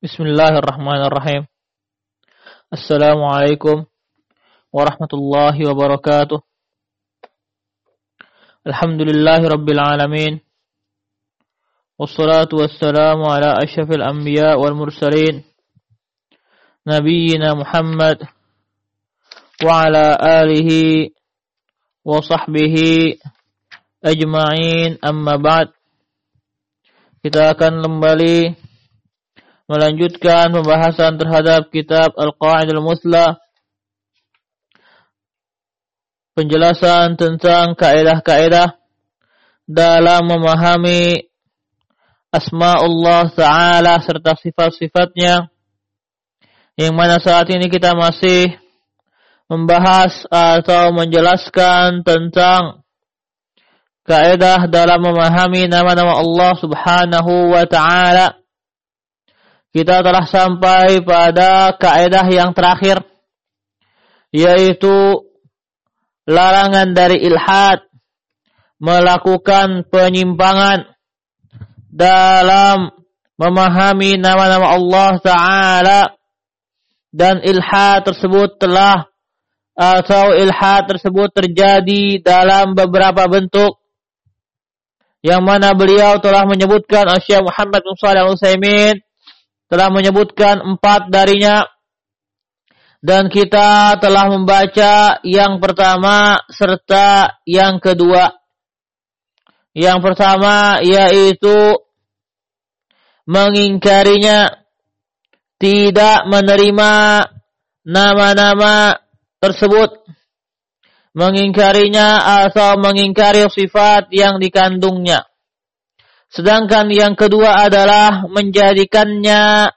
Bismillahirrahmanirrahim. Assalamualaikum warahmatullahi wabarakatuh. Alhamdulillahi rabbil alamin. Wassalatu wassalamu ala asyrafil anbiya wal mursalin. Nabiyyina Muhammad wa ala alihi wa sahbihi ajma'in, amma ba'd. Kita akan kembali melanjutkan pembahasan terhadap kitab Al-Qa'idul Muslah, penjelasan tentang kaidah-kaidah dalam memahami asma'ullah ta'ala serta sifat-sifatnya, yang mana saat ini kita masih membahas atau menjelaskan tentang kaidah dalam memahami nama-nama Allah Subhanahu wa ta'ala. Kita telah sampai pada kaidah yang terakhir, yaitu larangan dari ilhad, melakukan penyimpangan dalam memahami nama-nama Allah Ta'ala. Dan ilhad tersebut terjadi dalam beberapa bentuk, yang mana beliau telah menyebutkan, Syekh Muhammad bin Shalih Al-Utsaimin telah menyebutkan 4 darinya, dan kita telah membaca yang pertama serta yang kedua. Yang pertama yaitu mengingkarinya, tidak menerima nama-nama tersebut, mengingkarinya atau mengingkari sifat yang dikandungnya. Sedangkan yang kedua adalah menjadikannya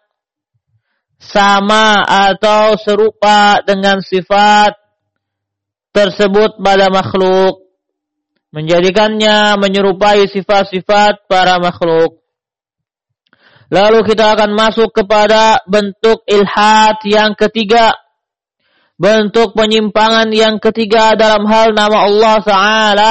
sama atau serupa dengan sifat tersebut pada makhluk, menjadikannya menyerupai sifat-sifat para makhluk. Lalu kita akan masuk kepada bentuk ilhad yang ketiga, bentuk penyimpangan yang ketiga dalam hal nama Allah Ta'ala,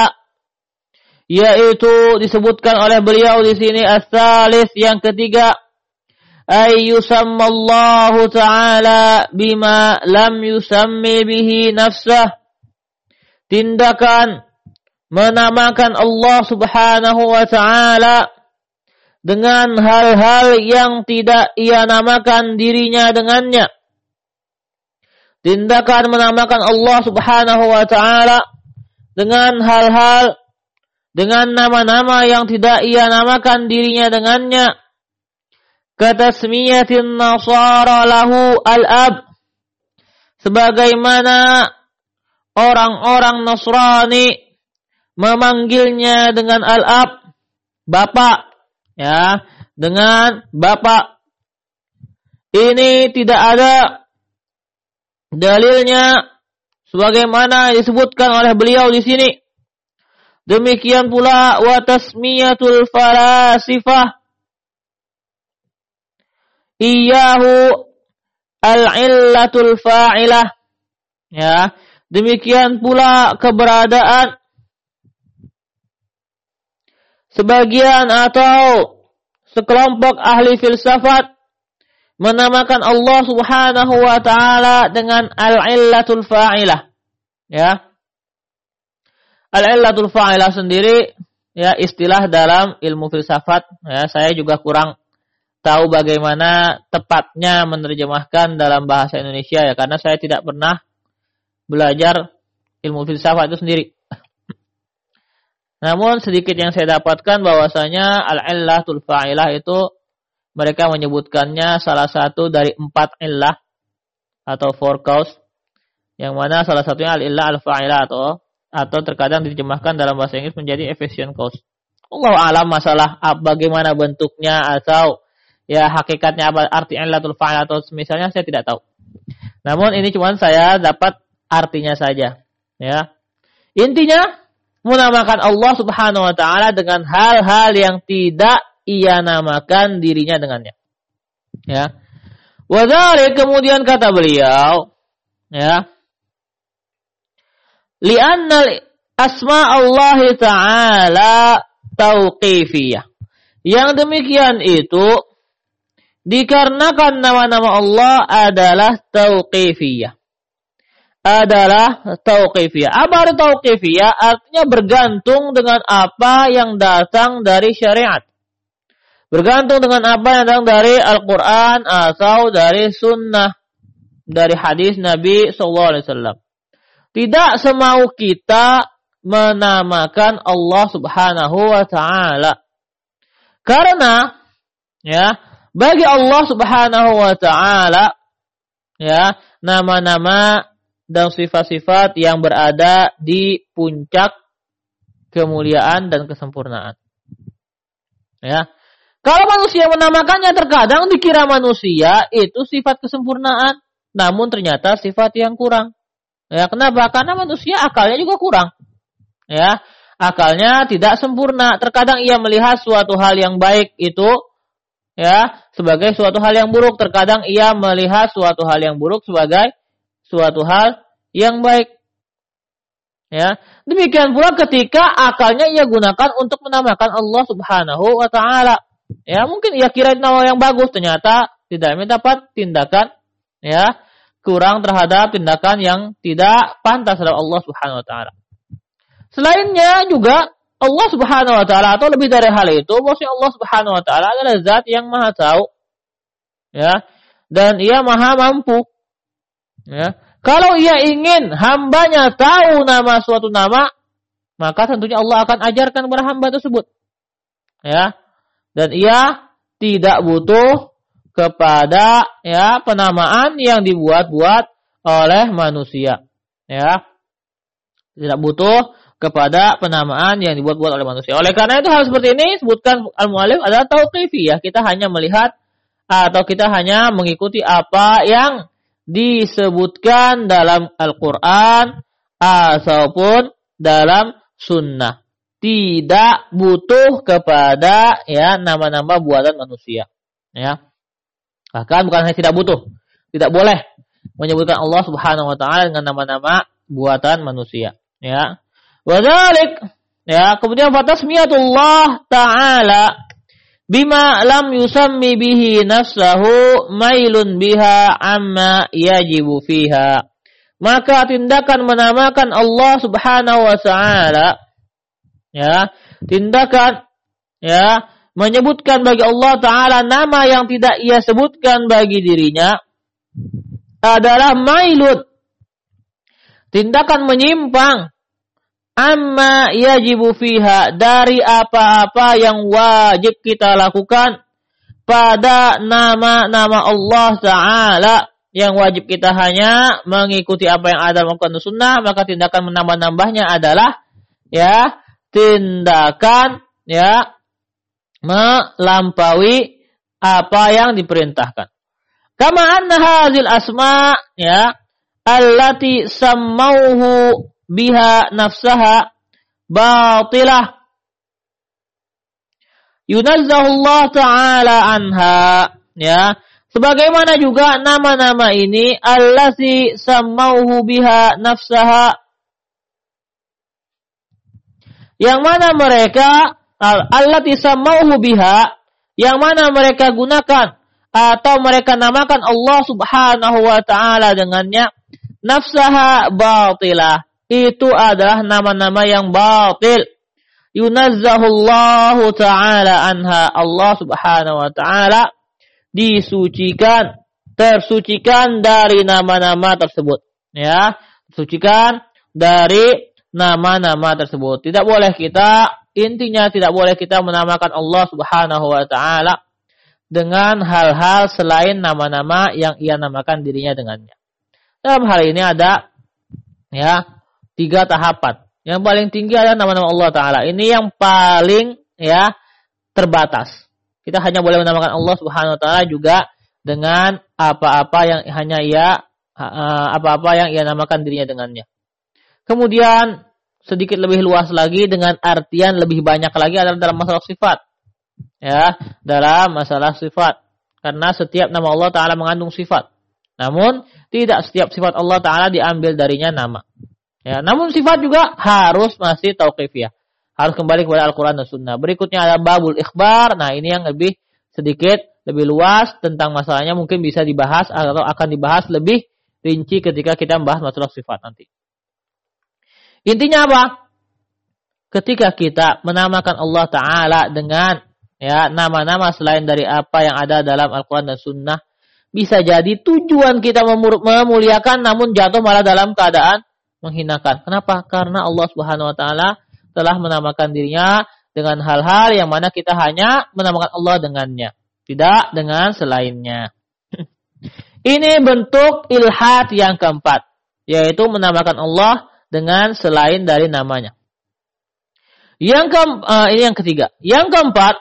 yaitu disebutkan oleh beliau di sini as-salis, yang ketiga, ay yusammallahu ta'ala bima lam yusammi bihi nafsah, tindakan menamakan Allah Subhanahu wa ta'ala dengan hal-hal yang tidak ia namakan dirinya dengannya. Tindakan menamakan Allah Subhanahu wa ta'ala dengan hal-hal, dengan nama-nama yang tidak ia namakan dirinya dengannya. Katasmiyatin nasara lahu al-ab, sebagaimana orang-orang Nasrani memanggilnya dengan al-ab, bapak, ya, dengan bapak. Ini tidak ada dalilnya sebagaimana disebutkan oleh beliau di sini. Demikian pula wa tasmiyatul falasifah iyyahu al-illatul fa'ilah, ya, demikian pula keberadaan sebagian atau sekelompok ahli filsafat menamakan Allah Subhanahu wa ta'ala dengan al-illatul fa'ilah, ya. Al-illatul fa'ilah sendiri, ya, istilah dalam ilmu filsafat, ya, saya juga kurang tahu bagaimana tepatnya menerjemahkan dalam bahasa Indonesia, ya, karena saya tidak pernah belajar ilmu filsafat itu sendiri. Namun sedikit yang saya dapatkan bahwasanya al-illatul fa'ilah itu mereka menyebutkannya salah satu dari 4 illah atau 4 cause, yang mana salah satunya al-illah al-fa'ilah atau terkadang diterjemahkan dalam bahasa Inggris menjadi efficient cause. Allah alam masalah bagaimana bentuknya atau, ya, hakikatnya apa arti illatul fa'ilah atau misalnya saya tidak tahu. Namun ini cuma saya dapat artinya saja, ya. Intinya menamakan Allah Subhanahu wa ta'ala dengan hal-hal yang tidak ia namakan dirinya dengannya, ya. Wadhalik, kemudian kata beliau, ya, li'anna asma Allah Ta'ala tauqifiyah. Yang demikian itu Dikarenakan nama-nama Allah adalah tauqifiyah. Apa arti tauqifiyah? Artinya bergantung dengan apa yang datang dari syariat. Bergantung dengan apa yang datang dari Al-Quran atau dari sunnah. Dari hadis Nabi SAW. Tidak semau kita menamakan Allah Subhanahu wa Ta'ala. Karena ya, bagi Allah Subhanahu wa Ta'ala ya, nama-nama dan sifat-sifat yang berada di puncak kemuliaan dan kesempurnaan. Ya. Kalau manusia menamakannya, terkadang dikira manusia itu sifat kesempurnaan, namun ternyata sifat yang kurang. Ya, kenapa? Karena manusia akalnya juga kurang. Ya, akalnya tidak sempurna. Terkadang ia melihat suatu hal yang baik itu ya sebagai suatu hal yang buruk. Terkadang ia melihat suatu hal yang buruk sebagai suatu hal yang baik. Ya, demikian pula ketika akalnya ia gunakan untuk menamakan Allah Subhanahu wa Ta'ala. Ya, mungkin ia kira nama yang bagus, ternyata tidak mendapat tindakan ya kurang terhadap tindakan yang tidak pantas terhadap Allah Subhanahu wa Ta'ala. Selainnya juga Allah Subhanahu wa Ta'ala, atau lebih dari hal itu, bahwasanya Allah Subhanahu wa Ta'ala adalah zat yang maha tahu ya, dan ia maha mampu. Ya. Kalau ia ingin hambanya tahu nama suatu nama, maka tentunya Allah akan ajarkan kepada hamba tersebut. Ya. Dan ia tidak butuh kepada ya penamaan yang dibuat-buat oleh manusia. Ya. Tidak butuh kepada penamaan yang dibuat-buat oleh manusia. Oleh karena itu hal seperti ini sebutkan al-mu'allif adalah tauqifiyah. Kita hanya melihat atau kita hanya mengikuti apa yang disebutkan dalam Al-Quran ataupun dalam sunnah. Tidak butuh kepada ya nama-nama buatan manusia. Ya. Bahkan bukan hanya tidak butuh, tidak boleh menyebutkan Allah Subhanahu wa Ta'ala dengan nama-nama buatan manusia. Ya. Wadzalik ya, kemudian fatasmiyatullah ta'ala bima lam yusammi bihi nafsahu mailun biha amma yajibu fiha. Maka tindakan menamakan Allah Subhanahu wa Ta'ala ya, tindakan ya menyebutkan bagi Allah Ta'ala nama yang tidak ia sebutkan bagi dirinya adalah mailun, tindakan menyimpang amma yajibu fiha, dari apa-apa yang wajib kita lakukan pada nama-nama Allah Ta'ala. Yang wajib kita hanya mengikuti apa yang ada dalam Al-Quran dan Sunnah, maka tindakan menambah-nambahnya adalah ya tindakan ya melampaui apa yang diperintahkan. Kama anna hadzal asma ya allati sammauhu biha nafsaha batilah yunazzahu Allah Ta'ala anha ya, sebagaimana juga nama-nama ini allati sammauhu biha nafsaha, yang mana mereka allati sammauhu biha, yang mana mereka gunakan atau mereka namakan Allah Subhanahu wa Ta'ala dengannya, nafsaha batilah, itu adalah nama-nama yang batil. Yunazzahullahu Ta'ala anha, Allah Subhanahu wa Ta'ala disucikan, tersucikan dari nama-nama tersebut. Ya, sucikan dari nama-nama tersebut. Tidak boleh kita, intinya tidak boleh kita menamakan Allah Subhanahu wa Ta'ala dengan hal-hal selain nama-nama yang ia namakan dirinya dengannya. Dalam hal ini ada ya 3 tahapan. Yang paling tinggi adalah nama-nama Allah Ta'ala. Ini yang paling ya terbatas. Kita hanya boleh menamakan Allah Subhanahu wa Ta'ala juga dengan apa-apa yang hanya apa-apa yang ia namakan dirinya dengannya. Kemudian sedikit lebih luas lagi dengan artian lebih banyak lagi adalah dalam masalah sifat. Ya, dalam masalah sifat. Karena setiap nama Allah Ta'ala mengandung sifat. Namun tidak setiap sifat Allah Ta'ala diambil darinya nama. Ya, namun sifat juga harus masih tauqifiyah. Harus kembali kepada Al-Quran dan Sunnah. Berikutnya ada babul ikhbar. Nah, ini yang lebih sedikit lebih luas tentang masalahnya mungkin bisa dibahas atau akan dibahas lebih rinci ketika kita membahas masalah sifat nanti. Intinya apa? Ketika kita menamakan Allah Ta'ala dengan nama-nama selain dari apa yang ada dalam Al-Quran dan Sunnah, bisa jadi tujuan kita memuliakan namun jatuh malah dalam keadaan menghinakan. Kenapa? Karena Allah Subhanahu Wa Ta'ala telah menamakan dirinya dengan hal-hal yang mana kita hanya menamakan Allah dengannya, tidak dengan selainnya. Ini bentuk ilhad yang keempat, yaitu menamakan Allah dengan selain dari namanya. Ini yang ketiga. Yang keempat,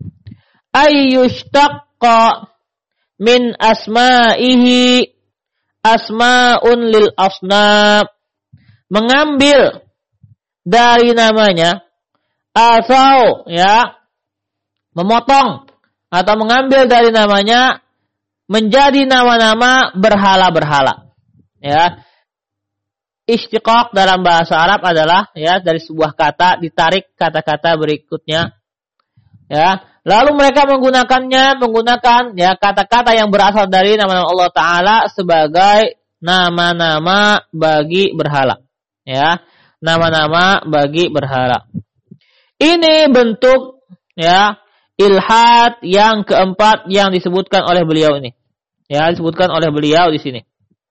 ayyushtaqqa min asma'ihi asma'un lil asnam. Mengambil dari namanya atau memotong atau mengambil dari namanya menjadi nama-nama berhala-berhala. Istiqaq dalam bahasa Arab adalah dari sebuah kata ditarik kata-kata berikutnya. Lalu mereka menggunakan kata-kata yang berasal dari nama-nama Allah Ta'ala sebagai nama-nama bagi berhala. Nama-nama bagi berhala. Ini bentuk ilhad yang keempat yang disebutkan oleh beliau ini. Disebutkan oleh beliau di sini.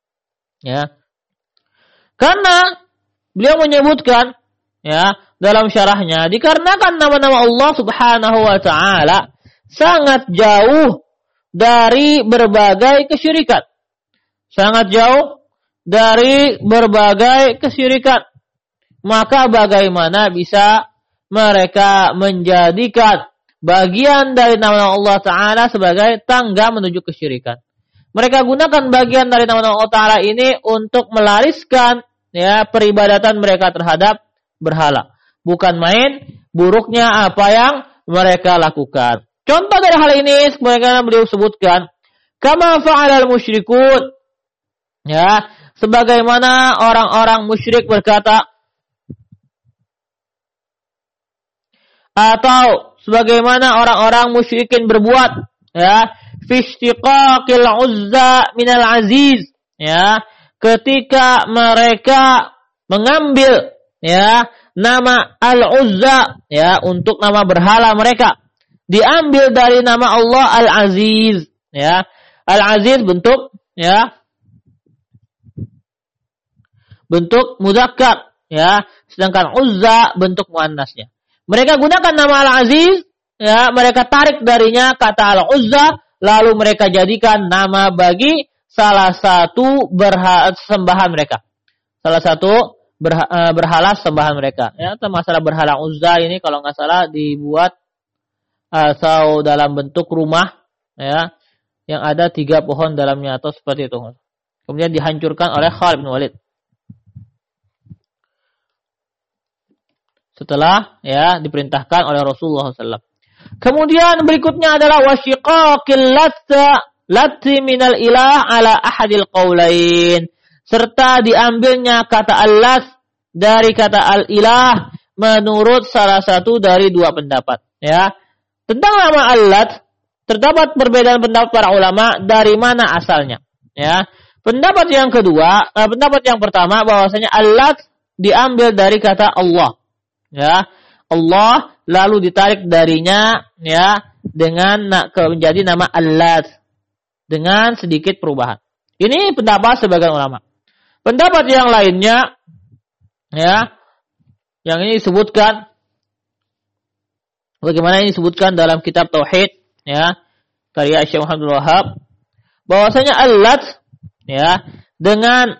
Karena beliau menyebutkan dalam syarahnya, dikarenakan nama-nama Allah Subhanahu Wa Ta'ala sangat jauh dari berbagai kesyirikan. Sangat jauh dari berbagai kesyirikan. Maka bagaimana bisa mereka menjadikan bagian dari nama Allah Ta'ala sebagai tangga menuju kesyirikan. Mereka gunakan bagian dari nama Allah Ta'ala ini untuk melariskan peribadatan mereka terhadap berhala. Bukan main buruknya apa yang mereka lakukan. Contoh dari hal ini sebagaimana beliau sebutkan, kama fa'alal musyrikun. Sebagaimana orang-orang musyrik berkata, atau sebagaimana orang-orang musyrikin berbuat, fi istiqaqil uzza minal aziz, ketika mereka mengambil nama al-uzza untuk nama berhala mereka diambil dari nama Allah al-aziz. Al-aziz bentuk bentuk mudzakkar, sedangkan uzza bentuk muannasnya. Mereka gunakan nama al-aziz, mereka tarik darinya kata al-uzza, lalu mereka jadikan nama bagi salah satu sembahan mereka. Salah satu berhala sembahan mereka. Masalah berhala Uzza ini kalau nggak salah dibuat atau dalam bentuk rumah yang ada 3 pohon dalamnya atau seperti itu. Kemudian dihancurkan oleh Khalid bin Walid. Setelah diperintahkan oleh Rasulullah SAW. Kemudian berikutnya adalah wasyiqaqil lati minal ilah ala ahadil qaulain. Serta diambilnya kata al-lat dari kata al-ilah menurut salah satu dari 2 pendapat. Tentang nama al-lat terdapat perbedaan pendapat para ulama dari mana asalnya. Pendapat yang kedua, pendapat yang pertama bahwasanya al-lat diambil dari kata Allah. Allah lalu ditarik darinya dengan menjadi nama al-lat dengan sedikit perubahan. Ini pendapat sebagian ulama. Pendapat yang lainnya yang ini disebutkan bagaimana ini disebutkan dalam kitab tauhid karya Syekh Muhammad Wahab, bahwasanya al-lat dengan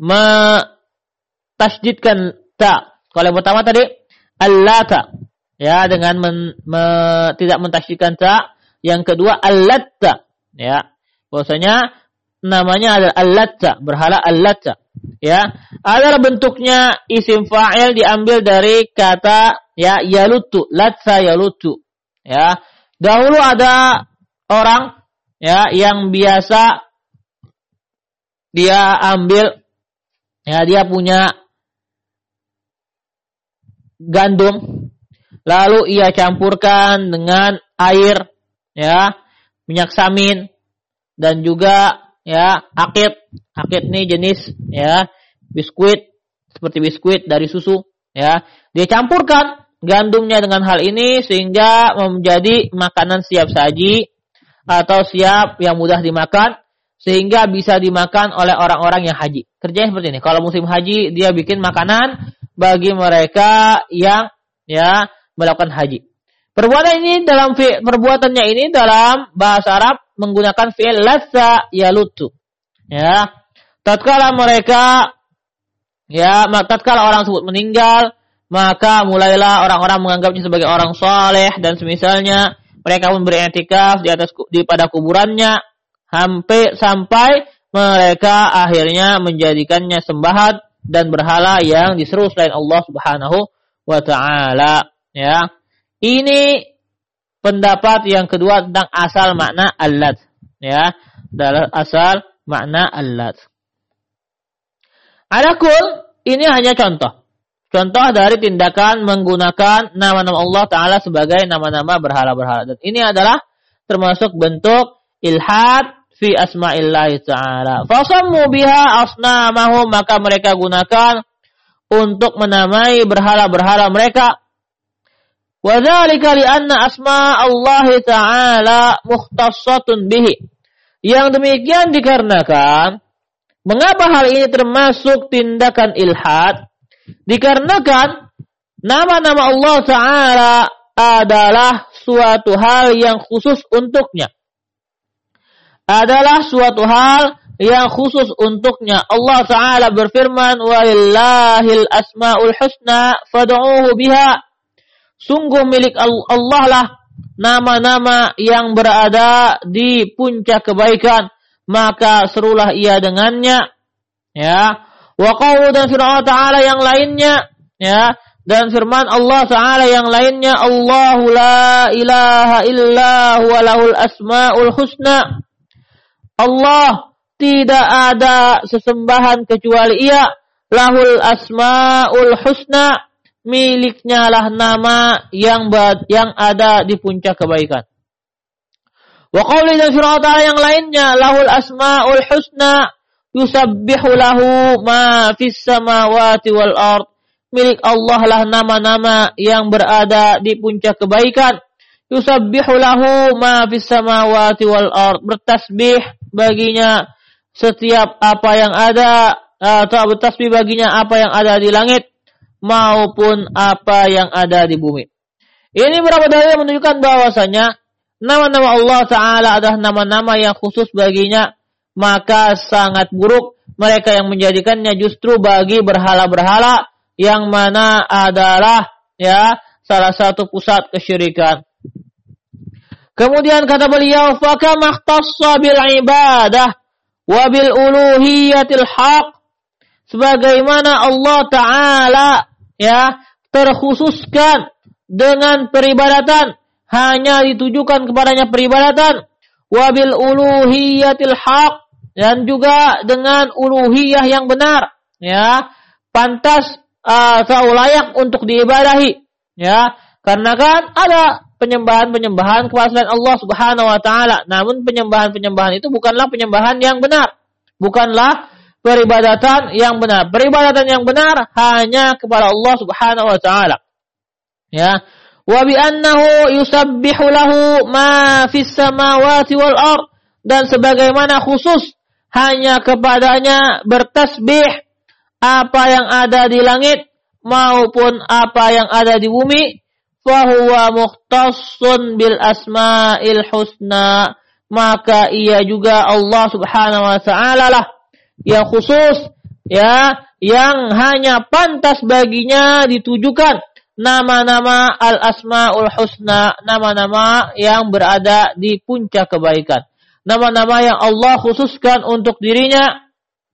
tasydidkan ta. Kalau yang pertama tadi al-lata dengan tidak mentasydidkan ta, yang kedua al-latta bahwasanya namanya adalah al-latta, berhala al-latta. Adalah bentuknya isim fa'il diambil dari kata yalutu, latsa yalutu. Dahulu ada orang yang biasa dia ambil dia punya gandum lalu ia campurkan dengan air minyak samin, dan juga ya akid. Akid ini jenis ya biskuit, seperti biskuit dari susu ya. Dia campurkan gandumnya dengan hal ini sehingga menjadi makanan siap saji atau siap yang mudah dimakan sehingga bisa dimakan oleh orang-orang yang haji. Kerjanya seperti ini. Kalau musim haji dia bikin makanan bagi mereka yang ya melakukan haji. Perbuatannya ini dalam bahasa Arab menggunakan fi'il latsa yalutu. Ya. Tatkala orang tersebut meninggal, maka mulailah orang-orang menganggapnya sebagai orang saleh dan semisalnya. Mereka pun beriktikaf pada kuburannya sampai mereka akhirnya menjadikannya sembahan dan berhala yang diseru selain Allah Subhanahu wa taala, ya. Ini pendapat yang kedua tentang asal makna al-lat, ya. Dalam asal makna al-lat. Adapun ini hanya contoh dari tindakan menggunakan nama-nama Allah Ta'ala sebagai nama-nama berhala-berhala. Dan ini adalah termasuk bentuk ilhad fi asma'illahi ta'ala. Fasammu biha asnamahum, maka mereka gunakan untuk menamai berhala-berhala mereka. Wa dzalika li'anna asma'allahi ta'ala mukhtassatun bihi. Yang demikian dikarenakan, mengapa hal ini termasuk tindakan ilhad? Dikarenakan nama-nama Allah Ta'ala adalah suatu hal yang khusus untuknya. Allah Ta'ala berfirman, "Walillahil asma'ul husna fad'uuhu biha." Sungguh milik Allah lah nama-nama yang berada di puncak kebaikan, maka serulah ia dengannya. Ya. Wa qawlu dan firman Allah Ta'ala yang lainnya, ya, dan firman Allah Ta'ala yang lainnya, Allahu la ilaha illa huwa lahul asmaul husna. Allah tidak ada sesembahan kecuali ia, lahul asmaul husna, miliknya lah nama yang ada di puncak kebaikan. Wa qawli dan firman Allah Ta'ala yang lainnya, lahul asmaul husna yusabbihu lahu ma fis samawati wal ard. Milik Allah lah nama-nama yang berada di puncak kebaikan. Yusabbihu lahu ma fis samawati wal ard. Bertasbih baginya setiap apa yang ada, atau bertasbih baginya apa yang ada di langit maupun apa yang ada di bumi. Ini beberapa dalil menunjukkan bahwasanya nama-nama Allah Ta'ala adalah nama-nama yang khusus baginya. Maka sangat buruk mereka yang menjadikannya justru bagi berhala-berhala yang mana adalah ya salah satu pusat kesyirikan. Kemudian kata beliau, "Fakama ikhtassa bil ibadah wa bil uluhiyatil haq." Sebagaimana Allah Ta'ala ya terkhususkan dengan peribadatan, hanya ditujukan kepadanya peribadatan, wa bil uluhiyatil haq, dan juga dengan uluhiyah yang benar, ya, pantas atau layak untuk diibadahi, ya, karena kan ada penyembahan kepada selain Allah Subhanahu wa taala, namun penyembahan itu bukanlah penyembahan yang benar, bukanlah peribadatan yang benar. Peribadatan yang benar hanya kepada Allah Subhanahu wa taala, ya. Wa bi annahu yusabbihu lahu ma fis samawati wal ard, dan sebagaimana khusus hanya kepadanya bertasbih apa yang ada di langit maupun apa yang ada di bumi, fa huwa mukhtassun bil asmail husna, maka ia juga Allah Subhanahu wa taala lah yang khusus, ya, yang hanya pantas baginya ditujukan nama-nama al-asmaul husna, nama-nama yang berada di puncak kebaikan, nama-nama yang Allah khususkan untuk dirinya.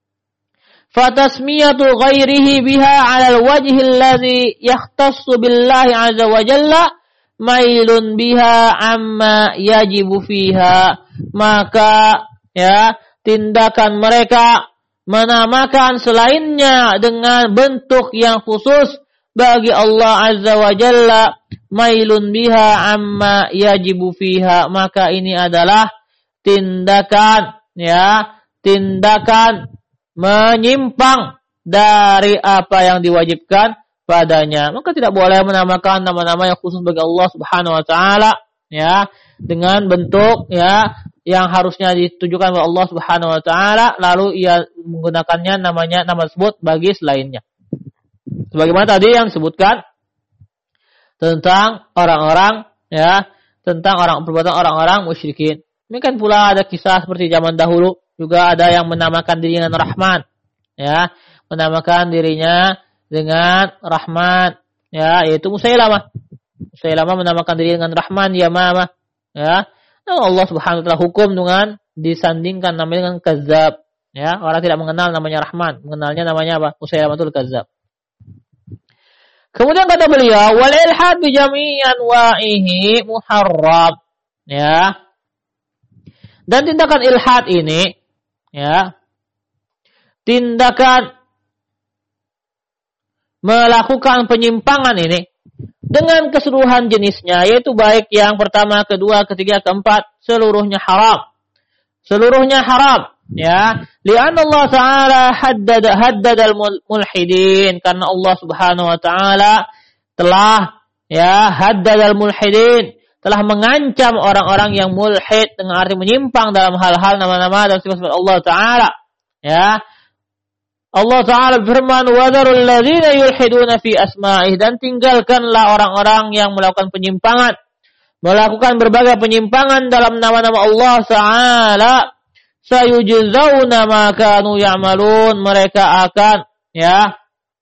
Fatasmiyatu ghairihi biha 'ala al-wajhi alladhi yahtassu billahi 'azza wa jalla mailun biha amma yajibu fiha. Maka ya, tindakan mereka menamakan selainnya dengan bentuk yang khusus bagi Allah Azza wa Jalla, mailun biha amma yajibu fiha, maka ini adalah tindakan, ya, tindakan menyimpang dari apa yang diwajibkan padanya. Maka tidak boleh menamakan nama-nama yang khusus bagi Allah Subhanahu wa taala, ya, dengan bentuk, ya, yang harusnya ditujukan oleh Allah Subhanahu wa taala, lalu ia menggunakannya nama tersebut bagi selainnya. Sebagaimana tadi yang disebutkan tentang orang-orang, ya, tentang perbuatan orang-orang musyrikin. Demikian pula ada kisah seperti zaman dahulu, juga ada yang menamakan dirinya dengan Rahman, ya, menamakan dirinya dengan Rahman, ya, yaitu Musailamah. Musailamah menamakan dirinya dengan Rahman Yamamah, ya. Nah, Allah Subhanahu wa taala hukum dengan disandingkan namanya dengan Kadzab, ya. Orang tidak mengenal namanya Rahman, mengenalnya namanya apa? Musailamatul Kadzab. Kemudian kata beliau, wal ilhad bi jami'i anwa'ihi muharram, ya. Dan tindakan ilhad ini, ya, tindakan melakukan penyimpangan ini dengan keseluruhan jenisnya, yaitu baik yang pertama, kedua, ketiga, keempat, seluruhnya haram. Seluruhnya haram, ya. Li'anna Allah Ta'ala haddada al-mulhidin, karena Allah Subhanahu wa taala telah, ya, haddada al-mulhidin, telah mengancam orang-orang yang mulhid dengan arti menyimpang dalam hal-hal nama-nama dan sifat-sifat Allah Ta'ala, ya. Allah Ta'ala berfirman, وَذَرُوا الَّذِينَ يُلْحِدُونَ فِي أَسْمَائِهِ, dan tinggalkanlah orang-orang yang melakukan penyimpangan, melakukan berbagai penyimpangan dalam nama-nama Allah Ta'ala. سَيُجْزَوْنَ مَا كَانُوا يَعْمَلُونَ, mereka akan, ya,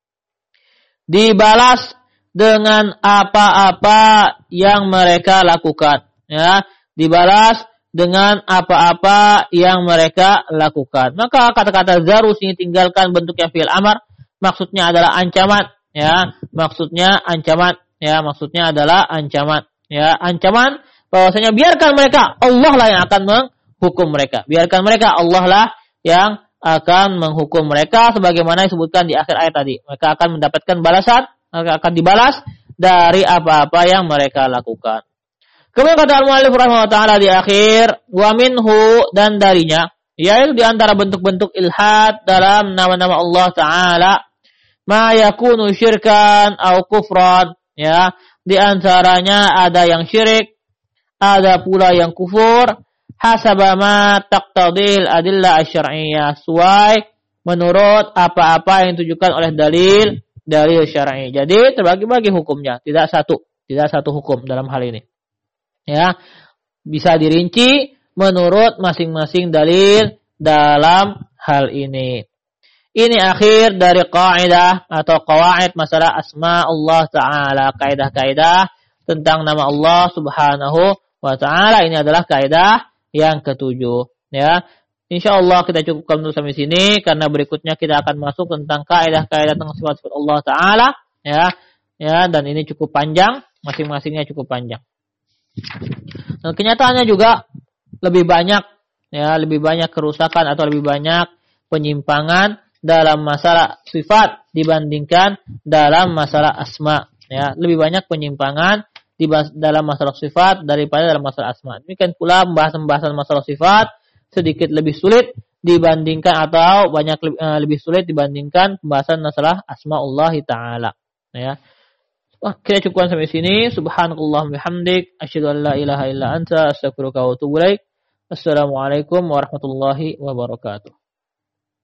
dibalas dengan apa-apa yang mereka lakukan, ya, dibalas dengan apa-apa yang mereka lakukan. Maka kata-kata zarus ini tinggalkan bentuknya fi'il amar, maksudnya adalah ancaman, ya, maksudnya ancaman, ya, maksudnya adalah ancaman, ya, ancaman bahwasanya biarkan mereka, Allah lah yang akan menghukum mereka. Biarkan mereka, Allah lah yang akan menghukum mereka, sebagaimana disebutkan di akhir ayat tadi. Mereka akan mendapatkan balasan, mereka akan dibalas dari apa-apa yang mereka lakukan. Kemudian kata al-mu'allif rahimahullah ta'ala di akhir, wa minhu, dan darinya, yaitu di antara bentuk-bentuk ilhad dalam nama-nama Allah Ta'ala, ma yakunu syirkan au kufran, ya, di antaranya ada yang syirik, ada pula yang kufur, hasaba ma taqtadil adillah asy-syar'iyyah, sesuai menurut apa-apa yang ditujukan oleh dalil syar'i. Jadi terbagi-bagi hukumnya, tidak satu hukum dalam hal ini. Ya, bisa dirinci menurut masing-masing dalil dalam hal ini. Ini akhir dari kaidah atau qawaid masalah asma Allah Ta'ala. Kaidah-kaidah tentang nama Allah Subhanahu wa Ta'ala. Ini adalah kaidah yang ketujuh. Ya, insyaallah kita cukupkan dulu sampai sini, karena berikutnya kita akan masuk tentang kaidah-kaidah tentang sifat-sifat Allah Ta'ala. Ya, dan ini cukup panjang, masing-masingnya cukup panjang. Dan kenyataannya juga lebih banyak kerusakan atau lebih banyak penyimpangan dalam masalah sifat dibandingkan dalam masalah asma, ya, lebih banyak penyimpangan dalam masalah sifat daripada dalam masalah asma. Demikian pula pembahasan masalah sifat sedikit lebih sulit dibandingkan atau lebih sulit dibandingkan pembahasan masalah asmaullah Ta'ala, ya. Kita cukupkan sampai sini. Subhanakallahumma bihamdik, asyhadu an la ilaha illa anta, astaghfiruka wa atubu ilaik. Assalamualaikum warahmatullahi wabarakatuh.